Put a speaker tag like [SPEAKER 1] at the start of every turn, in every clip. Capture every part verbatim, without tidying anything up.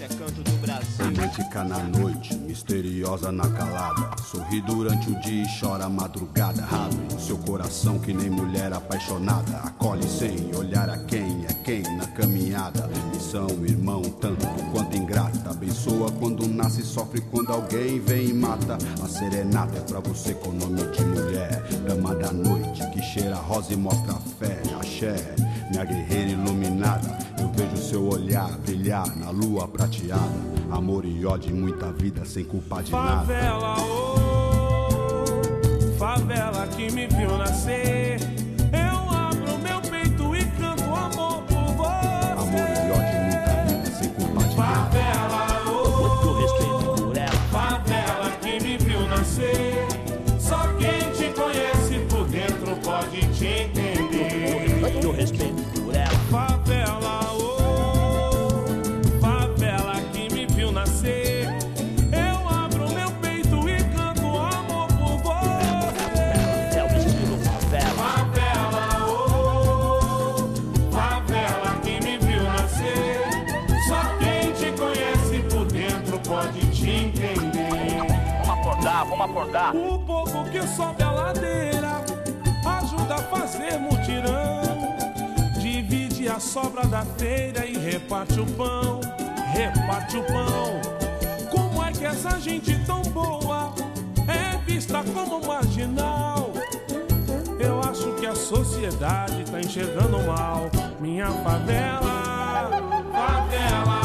[SPEAKER 1] é canto do Brasil.
[SPEAKER 2] Romântica na noite, misteriosa na calada. Sorri durante o dia e chora a madrugada. Abre o seu coração que nem mulher apaixonada. Acolhe sem olhar a quem é quem na caminhada. Missão, irmão, tanto quanto ingrata. Abençoa quando nasce, sofre quando alguém vem e mata. A serenata é pra você com nome de mulher. Dama da noite que cheira a rosa e mostra a fé. Axé, minha guerreira iluminada. Eu vejo seu olhar brilhar na lua prateada. Amor e ódio e muita vida sem culpa de nada.
[SPEAKER 3] Favela, oh, favela que me viu nascer. Eu abro meu peito e canto amor por você.
[SPEAKER 2] Amor e ódio e muita vida sem culpa de nada.
[SPEAKER 3] Favela, oh, favela que me viu nascer. Só quem te conhece por dentro pode te entender.
[SPEAKER 1] Eu respeito por ela.
[SPEAKER 3] Favela, oh, favela que me viu nascer. Eu abro meu peito e canto amor por você.
[SPEAKER 1] É o estilo favela.
[SPEAKER 3] Favela, oh, favela que me viu nascer. Só quem te conhece por dentro pode te entender.
[SPEAKER 1] Vamos acordar, vamos acordar.
[SPEAKER 3] O povo que sobe a ladeira ajuda a fazer mutirão. Divide a sobra da feira e reparte o pão, reparte o pão. Como é que essa gente tão boa é vista como marginal? Eu acho que a sociedade tá enxergando mal. Minha favela, favela,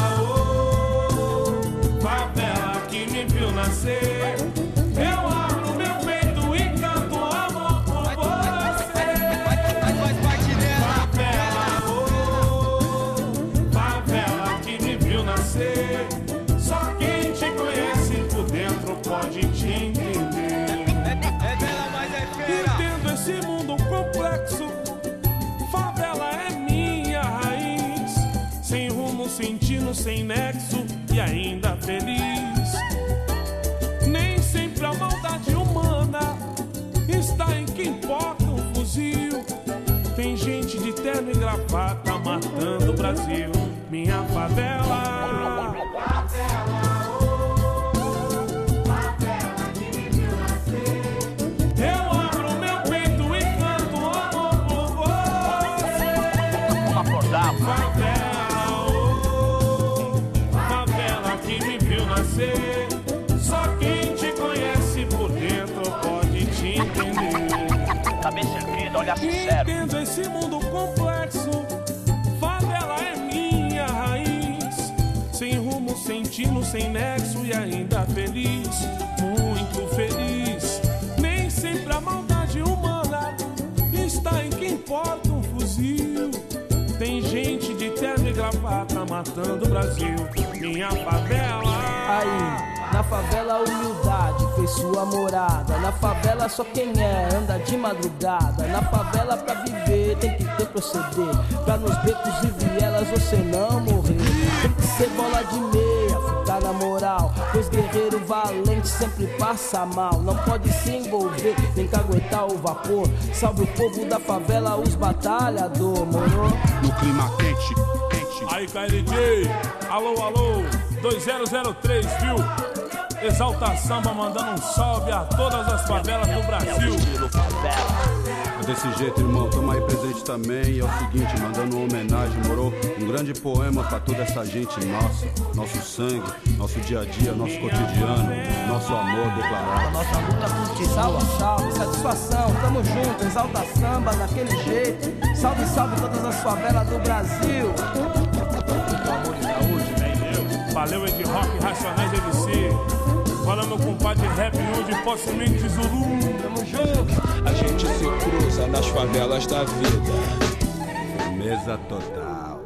[SPEAKER 3] oh, favela que me viu nascer. Eu abro meu peito e canto amor por você. Favela, oh, favela que me viu nascer. Só quem te conhece por dentro pode te entender. Entendo esse mundo complexo. Favela é minha raiz. Sem rumo, sentindo, sem nexo e ainda feliz. Nem sempre a maldade humana está em quem porta um fuzil. Tem gente de terno e gravata matando o Brasil. Minha favela. Eu abro meu peito e canto amor por você.
[SPEAKER 1] Vamos acordar.
[SPEAKER 3] Favela, oh, favela que me viu nascer. Só quem te conhece por dentro pode te entender.
[SPEAKER 1] Tá bem servido, olha sincero.
[SPEAKER 3] Entendo esse mundo complexo. Favela é minha raiz. Sem rumo, sentindo, sem nexo e ainda feliz. Muito feliz. Nem sempre a maldade humana está em quem porta um fuzil. Tem gente de terno e gravata matando o Brasil. Minha favela.
[SPEAKER 4] Aí, na favela a humildade fez sua morada. Na favela só quem é anda de madrugada. Na favela pra viver tem que ter proceder. Pra nos becos e vielas você não morrer. Tem que ser bola de meia, ficar na moral. Pois guerreiro valente sempre passa mal. Não pode se envolver, tem que aguentar o vapor. Salve o povo da favela, os batalhador, moro?
[SPEAKER 2] No clima quente, quente.
[SPEAKER 3] Aí, K L J, alô, alô, dois zero zero três, viu? Exalta Samba mandando um salve a todas as favelas do
[SPEAKER 1] É o
[SPEAKER 3] Brasil.
[SPEAKER 1] estilo favela.
[SPEAKER 2] É desse jeito, irmão, tamo aí presente também. E é o seguinte, mandando uma homenagem, morou? Um grande poema pra toda essa gente nossa. Nosso sangue, nosso dia a dia, nosso cotidiano, nosso amor declarado.
[SPEAKER 4] Nossa luta continua. Salve, salve, satisfação, tamo junto, exalta samba daquele jeito. Salve, salve todas as favelas do Brasil.
[SPEAKER 3] Amor e saúde, velho. Valeu, Ed Rock, Racionais M C. Fala, meu compadre Rap Hood, possivelmente Zulu.
[SPEAKER 4] Tamo junto.
[SPEAKER 5] A gente se cruza nas favelas da vida.
[SPEAKER 2] Firmeza total.